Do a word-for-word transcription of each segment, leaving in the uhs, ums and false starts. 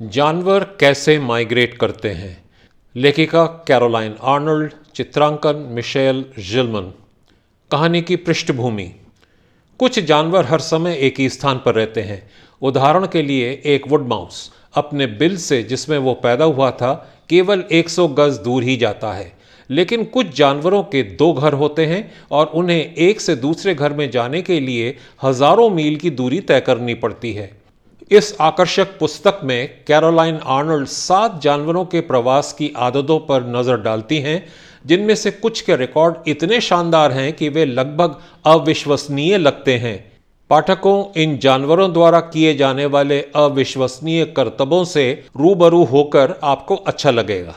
जानवर कैसे माइग्रेट करते हैं। लेखिका कैरोलाइन आर्नल्ड, चित्रांकन मिशेल जिलमन। कहानी की पृष्ठभूमि। कुछ जानवर हर समय एक ही स्थान पर रहते हैं। उदाहरण के लिए एक वुड माउस अपने बिल से जिसमें वो पैदा हुआ था केवल सौ गज दूर ही जाता है। लेकिन कुछ जानवरों के दो घर होते हैं और उन्हें एक से दूसरे घर में जाने के लिए हजारों मील की दूरी तय करनी पड़ती है। इस आकर्षक पुस्तक में कैरोलाइन आर्नल्ड सात जानवरों के प्रवास की आदतों पर नजर डालती हैं, जिनमें से कुछ के रिकॉर्ड इतने शानदार हैं कि वे लगभग अविश्वसनीय लगते हैं। पाठकों, इन जानवरों द्वारा किए जाने वाले अविश्वसनीय करतबों से रूबरू होकर आपको अच्छा लगेगा।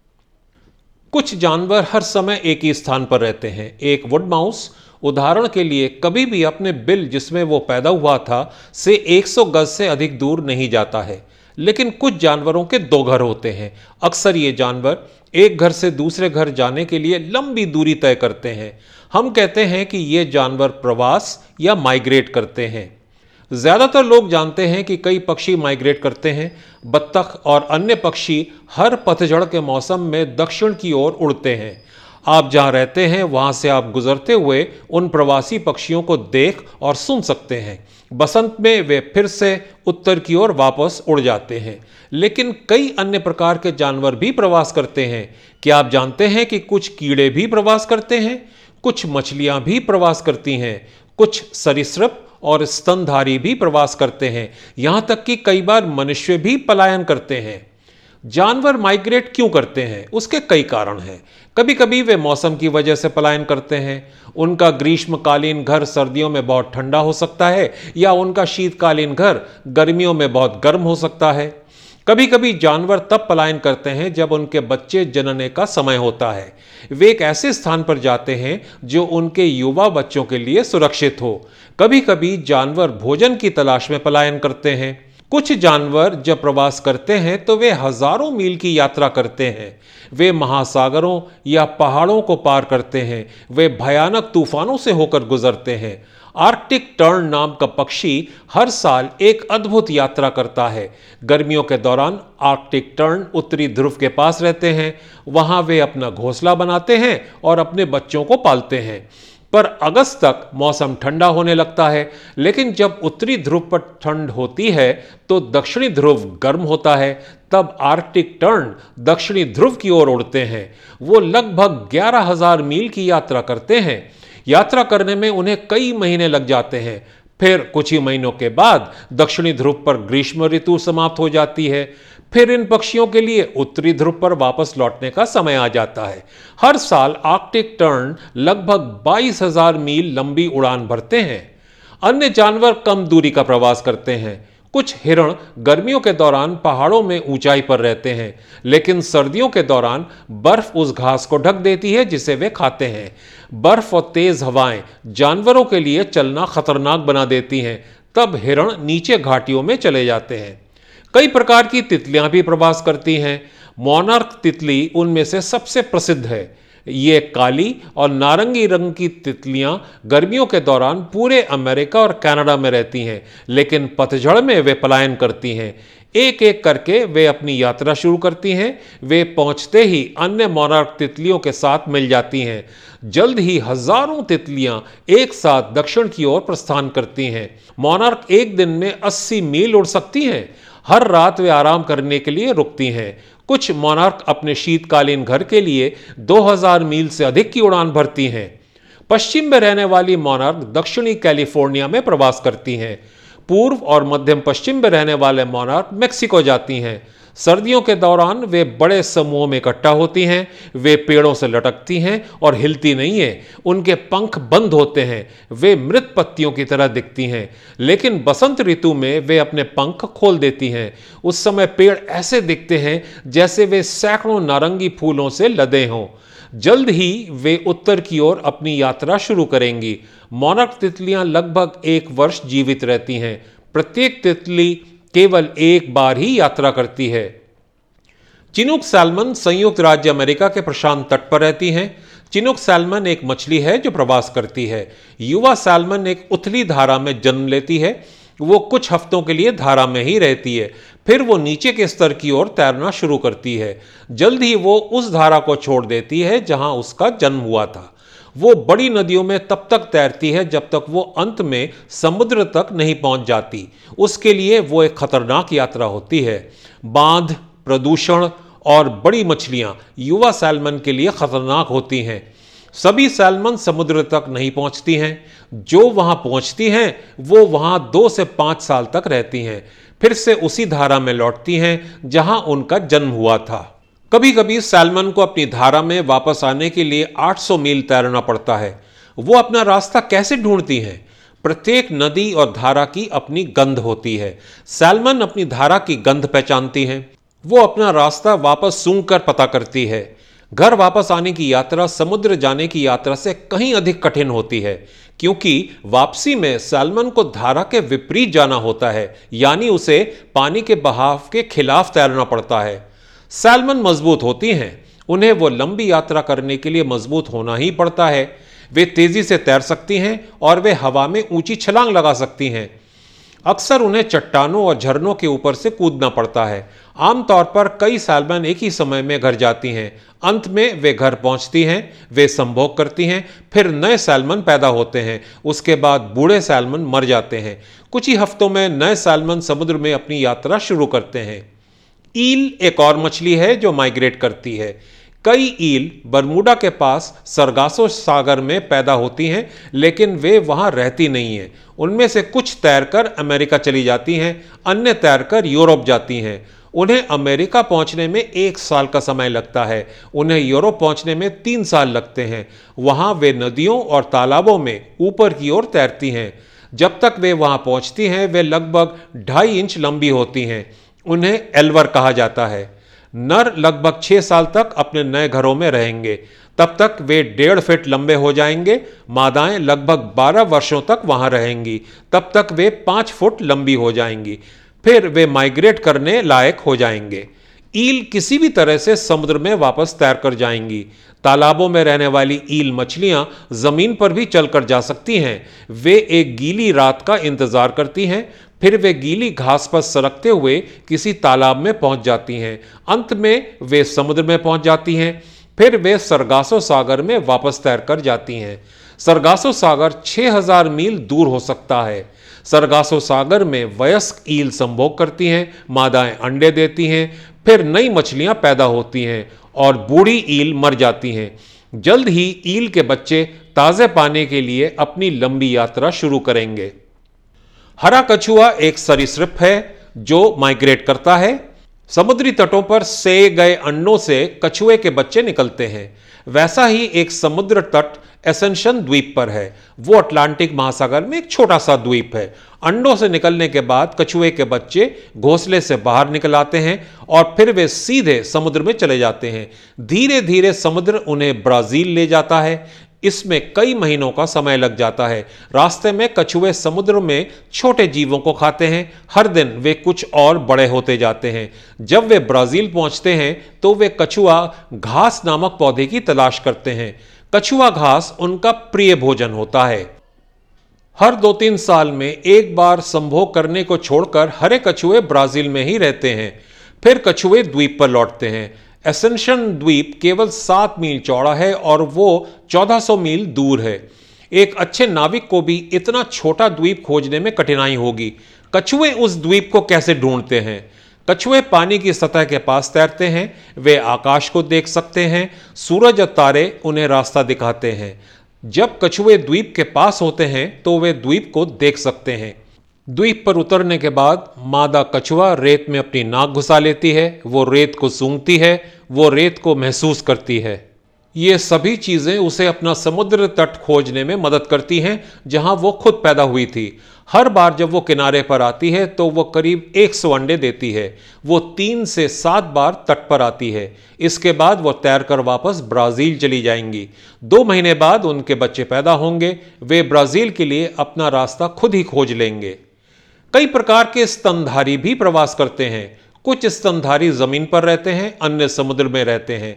कुछ जानवर हर समय एक ही स्थान पर रहते हैं। एक वुड माउस उदाहरण के लिए कभी भी अपने बिल जिसमें वो पैदा हुआ था से सौ गज से अधिक दूर नहीं जाता है। लेकिन कुछ जानवरों के दो घर होते हैं। अक्सर ये जानवर एक घर से दूसरे घर जाने के लिए लंबी दूरी तय करते हैं। हम कहते हैं कि ये जानवर प्रवास या माइग्रेट करते हैं। ज्यादातर लोग जानते हैं कि कई पक्षी माइग्रेट करते हैं। बत्तख और अन्य पक्षी हर पतझड़ के मौसम में दक्षिण की ओर उड़ते हैं। आप जहां रहते हैं वहां से आप गुजरते हुए उन प्रवासी पक्षियों को देख और सुन सकते हैं। बसंत में वे फिर से उत्तर की ओर वापस उड़ जाते हैं। लेकिन कई अन्य प्रकार के जानवर भी प्रवास करते हैं। क्या आप जानते हैं कि कुछ कीड़े भी प्रवास करते हैं? कुछ मछलियां भी प्रवास करती हैं। कुछ सरीसृप और स्तनधारी भी प्रवास करते हैं। यहां तक कि कई बार मनुष्य भी पलायन करते हैं। जानवर माइग्रेट क्यों करते हैं? उसके कई कारण हैं। कभी कभी वे मौसम की वजह से पलायन करते हैं। उनका ग्रीष्मकालीन घर सर्दियों में बहुत ठंडा हो सकता है या उनका शीतकालीन घर गर्मियों में बहुत गर्म हो सकता है। कभी कभी जानवर तब पलायन करते हैं जब उनके बच्चे जनने का समय होता है। वे एक ऐसे स्थान पर जाते हैं जो उनके युवा बच्चों के लिए सुरक्षित हो। कभी कभी जानवर भोजन की तलाश में पलायन करते हैं। कुछ जानवर जब प्रवास करते हैं तो वे हजारों मील की यात्रा करते हैं। वे महासागरों या पहाड़ों को पार करते हैं। वे भयानक तूफानों से होकर गुजरते हैं। आर्कटिक टर्न नाम का पक्षी हर साल एक अद्भुत यात्रा करता है। गर्मियों के दौरान आर्कटिक टर्न उत्तरी ध्रुव के पास रहते हैं। वहां वे अपना घोंसला बनाते हैं और अपने बच्चों को पालते हैं। पर अगस्त तक मौसम ठंडा होने लगता है। लेकिन जब उत्तरी ध्रुव पर ठंड होती है तो दक्षिणी ध्रुव गर्म होता है। तब आर्कटिक टर्न दक्षिणी ध्रुव की ओर उड़ते हैं। वो लगभग ग्यारह हजार मील की यात्रा करते हैं। यात्रा करने में उन्हें कई महीने लग जाते हैं। फिर कुछ ही महीनों के बाद दक्षिणी ध्रुव पर ग्रीष्म ऋतु समाप्त हो जाती है। फिर इन पक्षियों के लिए उत्तरी ध्रुव पर वापस लौटने का समय आ जाता है। हर साल आर्कटिक टर्न लगभग बाईस हजार मील लंबी उड़ान भरते हैं। अन्य जानवर कम दूरी का प्रवास करते हैं। कुछ हिरण गर्मियों के दौरान पहाड़ों में ऊंचाई पर रहते हैं। लेकिन सर्दियों के दौरान बर्फ उस घास को ढक देती है जिसे वे खाते हैं। बर्फ और तेज हवाएं जानवरों के लिए चलना खतरनाक बना देती हैं। तब हिरण नीचे घाटियों में चले जाते हैं। कई प्रकार की तितलियां भी प्रवास करती हैं। मोनार्क तितली उनमें से सबसे प्रसिद्ध है। ये काली और नारंगी रंग की तितलियां गर्मियों के दौरान पूरे अमेरिका और कनाडा में रहती हैं। लेकिन पतझड़ में वे पलायन करती हैं। एक एक करके वे अपनी यात्रा शुरू करती हैं। वे पहुंचते ही अन्य मोनार्क तितलियों के साथ मिल जाती हैं। जल्द ही हजारों तितलियां एक साथ दक्षिण की ओर प्रस्थान करती हैं। मोनार्क एक दिन में अस्सी मील उड़ सकती हैं। हर रात वे आराम करने के लिए रुकती हैं। कुछ मोनार्क अपने शीतकालीन घर के लिए दो हज़ार मील से अधिक की उड़ान भरती हैं। पश्चिम में रहने वाली मोनार्क दक्षिणी कैलिफोर्निया में प्रवास करती हैं। पूर्व और मध्यम पश्चिम में रहने वाले मोनार्क मेक्सिको जाती हैं। सर्दियों के दौरान वे बड़े समूहों में इकट्ठा होती हैं। वे पेड़ों से लटकती हैं और हिलती नहीं हैं। उनके पंख बंद होते हैं। वे मृत पत्तियों की तरह दिखती हैं। लेकिन बसंत ऋतु में वे अपने पंख खोल देती हैं। उस समय पेड़ ऐसे दिखते हैं जैसे वे सैकड़ों नारंगी फूलों से लदे हों। जल्द ही वे उत्तर की ओर अपनी यात्रा शुरू करेंगी। मोनार्क तितलियां लगभग एक वर्ष जीवित रहती हैं। प्रत्येक तितली केवल एक बार ही यात्रा करती है। चिनूक सैल्मन संयुक्त राज्य अमेरिका के प्रशांत तट पर रहती हैं। चिनूक सैल्मन एक मछली है जो प्रवास करती है। युवा सैल्मन एक उथली धारा में जन्म लेती है। वो कुछ हफ्तों के लिए धारा में ही रहती है, फिर वो नीचे के स्तर की ओर तैरना शुरू करती है। जल्द ही वो उस धारा को छोड़ देती है जहां उसका जन्म हुआ था। वो बड़ी नदियों में तब तक तैरती है जब तक वो अंत में समुद्र तक नहीं पहुंच जाती। उसके लिए वो एक खतरनाक यात्रा होती है। बांध, प्रदूषण और बड़ी मछलियां युवा सैल्मन के लिए खतरनाक होती हैं। सभी सैल्मन समुद्र तक नहीं पहुंचती हैं। जो वहां पहुंचती हैं वो वहां दो से पांच साल तक रहती हैं, फिर से उसी धारा में लौटती हैं जहां उनका जन्म हुआ था। कभी कभी सैल्मन को अपनी धारा में वापस आने के लिए आठ सौ मील तैरना पड़ता है। वो अपना रास्ता कैसे ढूंढती हैं? प्रत्येक नदी और धारा की अपनी गंध होती है। सैल्मन अपनी धारा की गंध पहचानती हैं। वो अपना रास्ता वापस सूंघ कर पता करती है। घर वापस आने की यात्रा समुद्र जाने की यात्रा से कहीं अधिक कठिन होती है, क्योंकि वापसी में सैल्मन को धारा के विपरीत जाना होता है, यानी उसे पानी के बहाव के खिलाफ तैरना पड़ता है। सैल्मन मजबूत होती हैं। उन्हें वो लंबी यात्रा करने के लिए मजबूत होना ही पड़ता है। वे तेजी से तैर सकती हैं और वे हवा में ऊंची छलांग लगा सकती हैं। अक्सर उन्हें चट्टानों और झरनों के ऊपर से कूदना पड़ता है। आमतौर पर कई सैल्मन एक ही समय में घर जाती हैं। अंत में वे घर पहुंचती हैं, वे संभोग करती हैं, फिर नए सैल्मन पैदा होते हैं। उसके बाद बूढ़े सैल्मन मर जाते हैं। कुछ ही हफ्तों में नए सैल्मन समुद्र में अपनी यात्रा शुरू करते हैं। ईल एक और मछली है जो माइग्रेट करती है। कई ईल बरमूडा के पास सरगासो सागर में पैदा होती हैं, लेकिन वे वहां रहती नहीं हैं। उनमें से कुछ तैरकर अमेरिका चली जाती हैं, अन्य तैरकर यूरोप जाती हैं। उन्हें अमेरिका पहुंचने में एक साल का समय लगता है। उन्हें यूरोप पहुंचने में तीन साल लगते हैं। वहां वे नदियों और तालाबों में ऊपर की ओर तैरती हैं। जब तक वे वहां पहुंचती हैं वे लगभग ढाई इंच लंबी होती हैं। उन्हें एल्वर कहा जाता है। नर लगभग छह साल तक अपने नए घरों में रहेंगे। तब तक वे डेढ़ फीट लंबे हो जाएंगे। मादाएं लगभग बारह वर्षों तक वहां रहेंगी। तब तक वे पांच फुट लंबी हो जाएंगी। फिर वे माइग्रेट करने लायक हो जाएंगे। ईल किसी भी तरह से समुद्र में वापस तैर कर जाएंगी। तालाबों में रहने वाली ईल मछलियां जमीन पर भी चलकर जा सकती हैं। वे एक गीली रात का इंतजार करती हैं, फिर वे गीली घास पर सरकते हुए किसी तालाब में पहुंच जाती हैं। अंत में वे समुद्र में पहुंच जाती हैं। फिर वे सरगासो सागर में वापस तैर कर जाती हैं। सरगासो सागर छह हज़ार मील दूर हो सकता है। सरगासो सागर में वयस्क ईल संभोग करती हैं, मादाएं अंडे देती हैं, फिर नई मछलियां पैदा होती हैं और बूढ़ी ईल मर जाती हैं। जल्द ही ईल के बच्चे ताजे पानी के लिए अपनी लंबी यात्रा शुरू करेंगे। हरा कछुआ एक सरीसृप है जो माइग्रेट करता है। समुद्री तटों पर सेए गए अंडों से कछुए के बच्चे निकलते हैं। वैसा ही एक समुद्र तट एसेंशन द्वीप पर है। वो अटलांटिक महासागर में एक छोटा सा द्वीप है। अंडों से निकलने के बाद कछुए के बच्चे घोंसले से बाहर निकल आते हैं और फिर वे सीधे समुद्र में चले जाते हैं। धीरे धीरे समुद्र उन्हें ब्राजील ले जाता है। इसमें कई महीनों का समय लग जाता है। रास्ते में कछुए समुद्र में छोटे जीवों को खाते हैं। हर दिन वे कुछ और बड़े होते जाते हैं। जब वे ब्राजील पहुंचते हैं तो वे कछुआ घास नामक पौधे की तलाश करते हैं। कछुआ घास उनका प्रिय भोजन होता है। हर दो तीन साल में एक बार संभोग करने को छोड़कर हरे कछुए ब्राजील में ही रहते हैं। फिर कछुए द्वीप पर लौटते हैं। एसेंशन द्वीप केवल सात मील चौड़ा है और वो चौदह सौ मील दूर है। एक अच्छे नाविक को भी इतना छोटा द्वीप खोजने में कठिनाई होगी। कछुए उस द्वीप को कैसे ढूंढते हैं? कछुए पानी की सतह के पास तैरते हैं। वे आकाश को देख सकते हैं। सूरज और तारे उन्हें रास्ता दिखाते हैं। जब कछुए द्वीप के पास होते हैं तो वे द्वीप को देख सकते हैं। द्वीप पर उतरने के बाद मादा कछुआ रेत में अपनी नाक घुसा लेती है। वो रेत को सूंघती है, वो रेत को महसूस करती है। ये सभी चीजें उसे अपना समुद्र तट खोजने में मदद करती हैं जहां वो खुद पैदा हुई थी। हर बार जब वो किनारे पर आती है तो वो करीब सौ अंडे देती है। वो तीन से सात बार तट पर आती है। इसके बाद वो तैरकर वापस ब्राजील चली जाएंगी। दो महीने बाद उनके बच्चे पैदा होंगे। वे ब्राजील के लिए अपना रास्ता खुद ही खोज लेंगे। कई प्रकार के स्तनधारी भी प्रवास करते हैं। कुछ स्तनधारी जमीन पर रहते हैं, अन्य समुद्र में रहते हैं।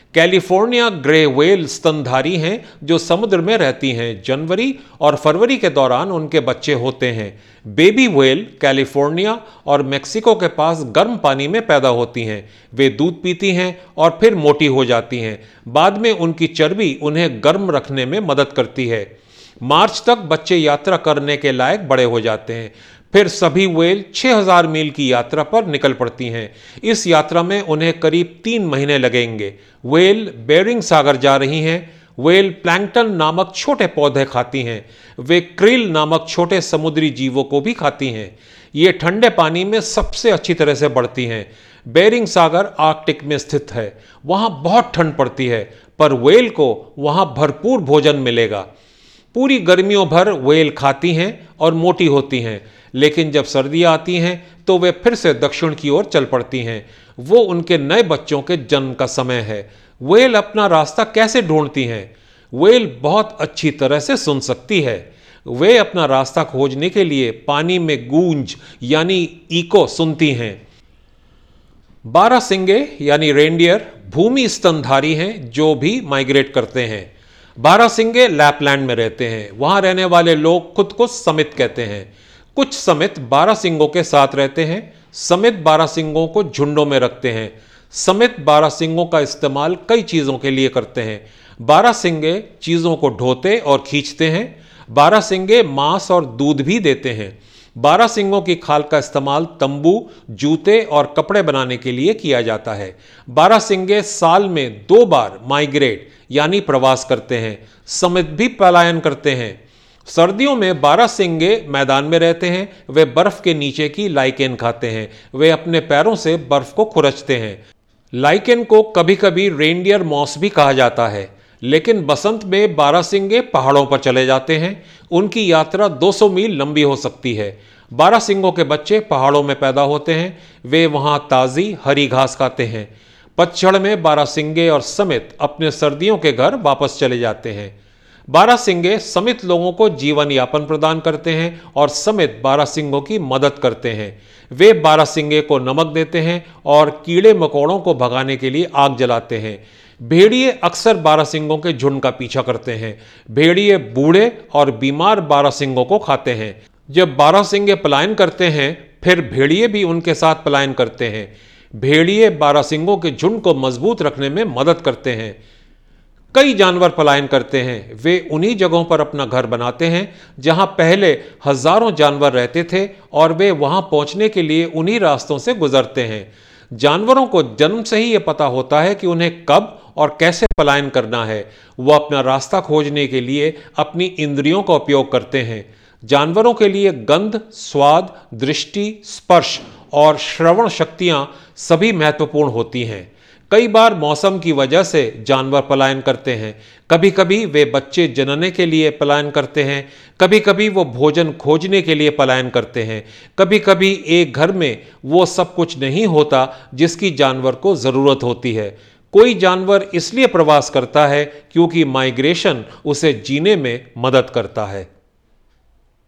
कैलिफोर्निया ग्रे व्हेल स्तनधारी हैं जो समुद्र में रहती हैं। जनवरी और फरवरी के दौरान उनके बच्चे होते हैं। बेबी व्हेल कैलिफोर्निया और मेक्सिको के पास गर्म पानी में पैदा होती हैं। वे दूध पीती हैं और फिर मोटी हो जाती हैं। बाद में उनकी चर्बी उन्हें गर्म रखने में मदद करती है। मार्च तक बच्चे यात्रा करने के लायक बड़े हो जाते हैं। फिर सभी व्हेल छह हज़ार मील की यात्रा पर निकल पड़ती हैं। इस यात्रा में उन्हें करीब तीन महीने लगेंगे। व्हेल बेरिंग सागर जा रही हैं। व्हेल प्लैंकटन नामक छोटे पौधे खाती हैं। वे क्रिल नामक छोटे समुद्री जीवों को भी खाती हैं। ये ठंडे पानी में सबसे अच्छी तरह से बढ़ती हैं। बेरिंग सागर आर्कटिक में स्थित है। वहाँ बहुत ठंड पड़ती है, पर व्हेल को वहाँ भरपूर भोजन मिलेगा। पूरी गर्मियों भर व्हेल खाती हैं और मोटी होती हैं, लेकिन जब सर्दियाँ आती हैं तो वे फिर से दक्षिण की ओर चल पड़ती हैं। वो उनके नए बच्चों के जन्म का समय है। व्हेल अपना रास्ता कैसे ढूंढती हैं? व्हेल बहुत अच्छी तरह से सुन सकती है। वे अपना रास्ता खोजने के लिए पानी में गूंज यानी इको सुनती हैं। बारहसिंगे यानी रेनडियर भूमि स्तनधारी हैं जो भी माइग्रेट करते हैं। बारहसिंगे लैपलैंड में रहते हैं। वहां रहने वाले लोग खुद को समित कहते हैं। कुछ समित बारहसिंगों के साथ रहते हैं। समित बारहसिंगों को झुंडों में रखते हैं। समित बारहसिंगों का इस्तेमाल कई चीज़ों के लिए करते हैं। बारहसिंगे चीज़ों को ढोते और खींचते हैं। बारहसिंगे मांस और दूध भी देते हैं। बारहसिंगों की खाल का इस्तेमाल तंबू, जूते और कपड़े बनाने के लिए किया जाता है। बारहसिंगे साल में दो बार माइग्रेट यानी प्रवास करते हैं। समित भी पलायन करते हैं। सर्दियों में बारहसिंगे मैदान में रहते हैं। वे बर्फ के नीचे की लाइकेन खाते हैं। वे अपने पैरों से बर्फ को खुरचते हैं। लाइकेन को कभी कभी रेनडियर मॉस भी कहा जाता है। लेकिन बसंत में बारहसिंगे पहाड़ों पर चले जाते हैं। उनकी यात्रा दो सौ मील लंबी हो सकती है। बारहसिंगों के बच्चे पहाड़ों में पैदा होते हैं। वे वहां ताज़ी हरी घास खाते हैं। पतझड़ में बारहसिंगे और समित अपने सर्दियों के घर वापस चले जाते हैं। बारहसिंगे समित लोगों को जीवन यापन प्रदान करते हैं और समित बारहसिंगों की मदद करते हैं। वे बारहसिंगे को नमक देते हैं और कीड़े मकोड़ों को भगाने के लिए आग जलाते हैं। भेड़िए अक्सर बारहसिंगों के झुंड का पीछा करते हैं। भेड़िए बूढ़े और बीमार बारहसिंगों को खाते हैं। जब बारहसिंगे पलायन करते हैं, फिर भेड़िए भी उनके साथ पलायन करते हैं। भेड़िए बारहसिंगों के झुंड को मजबूत रखने में मदद करते हैं। कई जानवर पलायन करते हैं। वे उन्हीं जगहों पर अपना घर बनाते हैं जहां पहले हजारों जानवर रहते थे और वे वहां पहुंचने के लिए उन्हीं रास्तों से गुजरते हैं। जानवरों को जन्म से ही यह पता होता है कि उन्हें कब और कैसे पलायन करना है। वह अपना रास्ता खोजने के लिए अपनी इंद्रियों का उपयोग करते हैं। जानवरों के लिए गंध, स्वाद, दृष्टि, स्पर्श और श्रवण शक्तियां सभी महत्वपूर्ण होती हैं। कई बार मौसम की वजह से जानवर पलायन करते हैं। कभी कभी वे बच्चे जनने के लिए पलायन करते हैं। कभी कभी वो भोजन खोजने के लिए पलायन करते हैं। कभी कभी एक घर में वो सब कुछ नहीं होता जिसकी जानवर को ज़रूरत होती है। कोई जानवर इसलिए प्रवास करता है क्योंकि माइग्रेशन उसे जीने में मदद करता है।